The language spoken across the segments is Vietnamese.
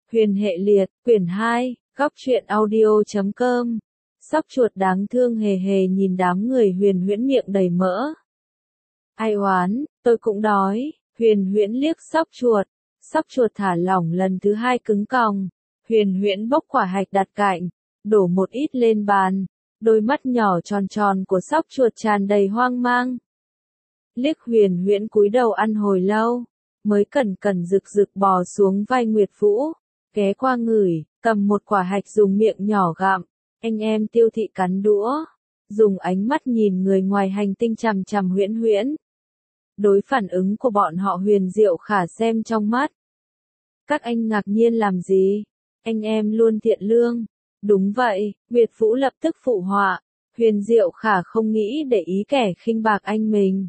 Huyền hệ liệt, quyển 2, góc truyện audio.com. Sóc chuột đáng thương hề hề nhìn đám người Huyền Huyễn miệng đầy mỡ. Ai oán, tôi cũng đói. Huyền Huyễn liếc sóc chuột thả lỏng lần thứ 2 cứng còng. Huyền Huyễn bốc quả hạch đặt cạnh, đổ một ít lên bàn. Đôi mắt nhỏ tròn tròn của sóc chuột tràn đầy hoang mang. Liếc Huyền Huyễn cúi đầu ăn hồi lâu, mới cẩn cẩn rực rực bò xuống vai Nguyệt Vũ, ghé qua ngửi, cầm một quả hạch dùng miệng nhỏ gặm. Anh em Tiêu Thị cắn đũa, dùng ánh mắt nhìn người ngoài hành tinh chằm chằm Huyễn Huyễn. Đối phản ứng của bọn họ Huyền Diệu Khả xem trong mắt. Các anh ngạc nhiên làm gì? Anh em luôn thiện lương. Đúng vậy, Nguyệt Vũ lập tức phụ họa. Huyền Diệu Khả không nghĩ để ý kẻ khinh bạc anh mình.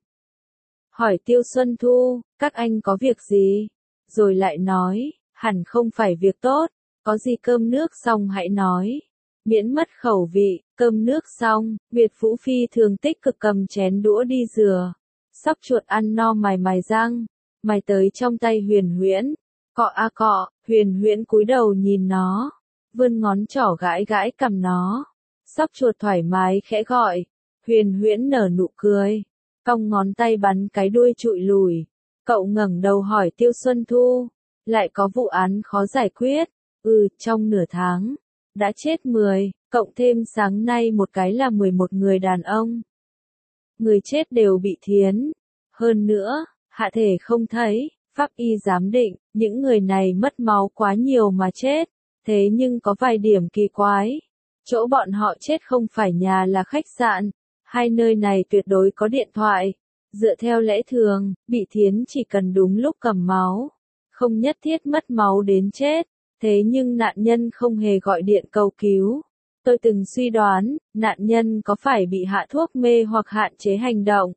Hỏi Tiêu Xuân Thu, các anh có việc gì? Rồi lại nói, hẳn không phải việc tốt, có gì cơm nước xong hãy nói. Miễn mất khẩu vị, cơm nước xong, Nguyệt Vũ phi thường tích cực cầm chén đũa đi rửa. Sóc chuột ăn no mài răng, mài tới trong tay Huyền Huyễn. Cọ a cọ, Huyền Huyễn cúi đầu nhìn nó, vươn ngón trỏ gãi gãi cằm nó. Sóc chuột thoải mái khẽ gọi, Huyền Huyễn nở nụ cười, cong ngón tay bắn cái đuôi trụi lùi. Cậu ngẩng đầu hỏi Tiêu Xuân Thu, lại có vụ án khó giải quyết? Trong nửa tháng, đã chết 10, cộng thêm sáng nay một cái là 11 người đàn ông. Người chết đều bị thiến. Hơn nữa, hạ thể không thấy, pháp y giám định, những người này mất máu quá nhiều mà chết. Thế nhưng có vài điểm kỳ quái. Chỗ bọn họ chết không phải nhà là khách sạn. Hai nơi này tuyệt đối có điện thoại. Dựa theo lẽ thường, bị thiến chỉ cần đúng lúc cầm máu. Không nhất thiết mất máu đến chết. Thế nhưng nạn nhân không hề gọi điện cầu cứu. Tôi từng suy đoán, nạn nhân có phải bị hạ thuốc mê hoặc hạn chế hành động.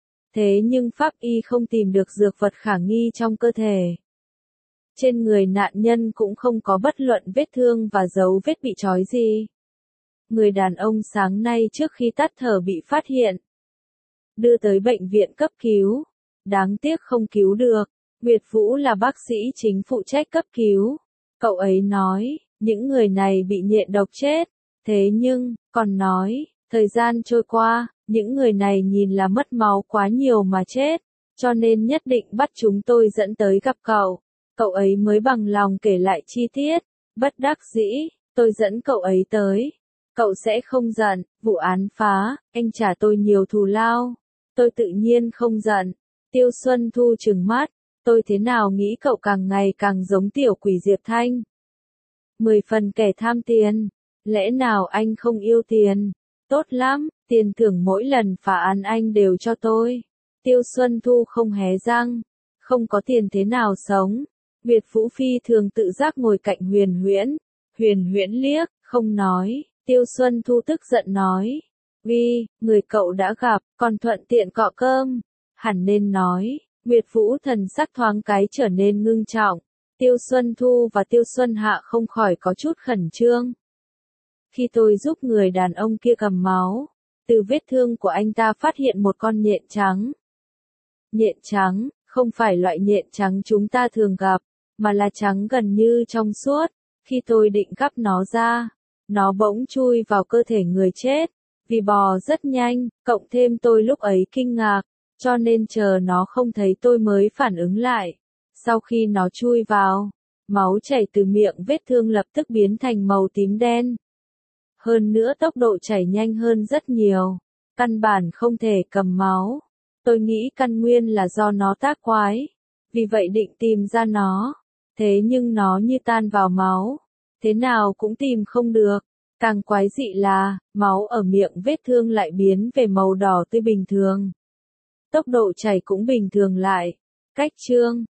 Thế nhưng pháp y không tìm được dược vật khả nghi trong cơ thể. Trên người nạn nhân cũng không có bất luận vết thương và dấu vết bị trói gì. Người đàn ông sáng nay trước khi tắt thở bị phát hiện. Đưa tới bệnh viện cấp cứu. Đáng tiếc không cứu được. Nguyệt Vũ là bác sĩ chính phụ trách cấp cứu. Cậu ấy nói, những người này bị nhện độc chết. Thế nhưng, còn nói, thời gian trôi qua, những người này nhìn là mất máu quá nhiều mà chết. Cho nên nhất định bắt chúng tôi dẫn tới gặp cậu. Cậu ấy mới bằng lòng kể lại chi tiết. Bất đắc dĩ, tôi dẫn cậu ấy tới. Cậu sẽ không giận, vụ án phá, anh trả tôi nhiều thù lao. Tôi tự nhiên không giận. Tiêu Xuân Thu trừng mắt, tôi thế nào nghĩ cậu càng ngày càng giống tiểu quỷ Diệp Thanh. 10 phần kẻ tham tiền. Lẽ nào anh không yêu tiền? Tốt lắm, tiền thưởng mỗi lần phá án anh đều cho tôi. Tiêu Xuân Thu không hé răng. Không có tiền thế nào sống? Nguyệt Vũ phi thường tự giác ngồi cạnh Huyền Huyễn. Huyền Huyễn liếc, không nói. Tiêu Xuân Thu tức giận nói. Người cậu đã gặp, còn thuận tiện cọ cơm. Hẳn nên nói. Nguyệt Vũ thần sắc thoáng cái trở nên ngưng trọng. Tiêu Xuân Thu và Tiêu Xuân Hạ không khỏi có chút khẩn trương. Khi tôi giúp người đàn ông kia cầm máu, từ vết thương của anh ta phát hiện một con nhện trắng. Nhện trắng, không phải loại nhện trắng chúng ta thường gặp, mà là trắng gần như trong suốt. Khi tôi định gắp nó ra, nó bỗng chui vào cơ thể người chết. Vì bò rất nhanh, cộng thêm tôi lúc ấy kinh ngạc, cho nên chờ nó không thấy tôi mới phản ứng lại. Sau khi nó chui vào, máu chảy từ miệng vết thương lập tức biến thành màu tím đen. Hơn nữa tốc độ chảy nhanh hơn rất nhiều, căn bản không thể cầm máu. Tôi nghĩ căn nguyên là do nó tác quái, vì vậy định tìm ra nó. Thế nhưng nó như tan vào máu, thế nào cũng tìm không được. Càng quái dị là, máu ở miệng vết thương lại biến về màu đỏ tươi bình thường. Tốc độ chảy cũng bình thường lại. Cách chương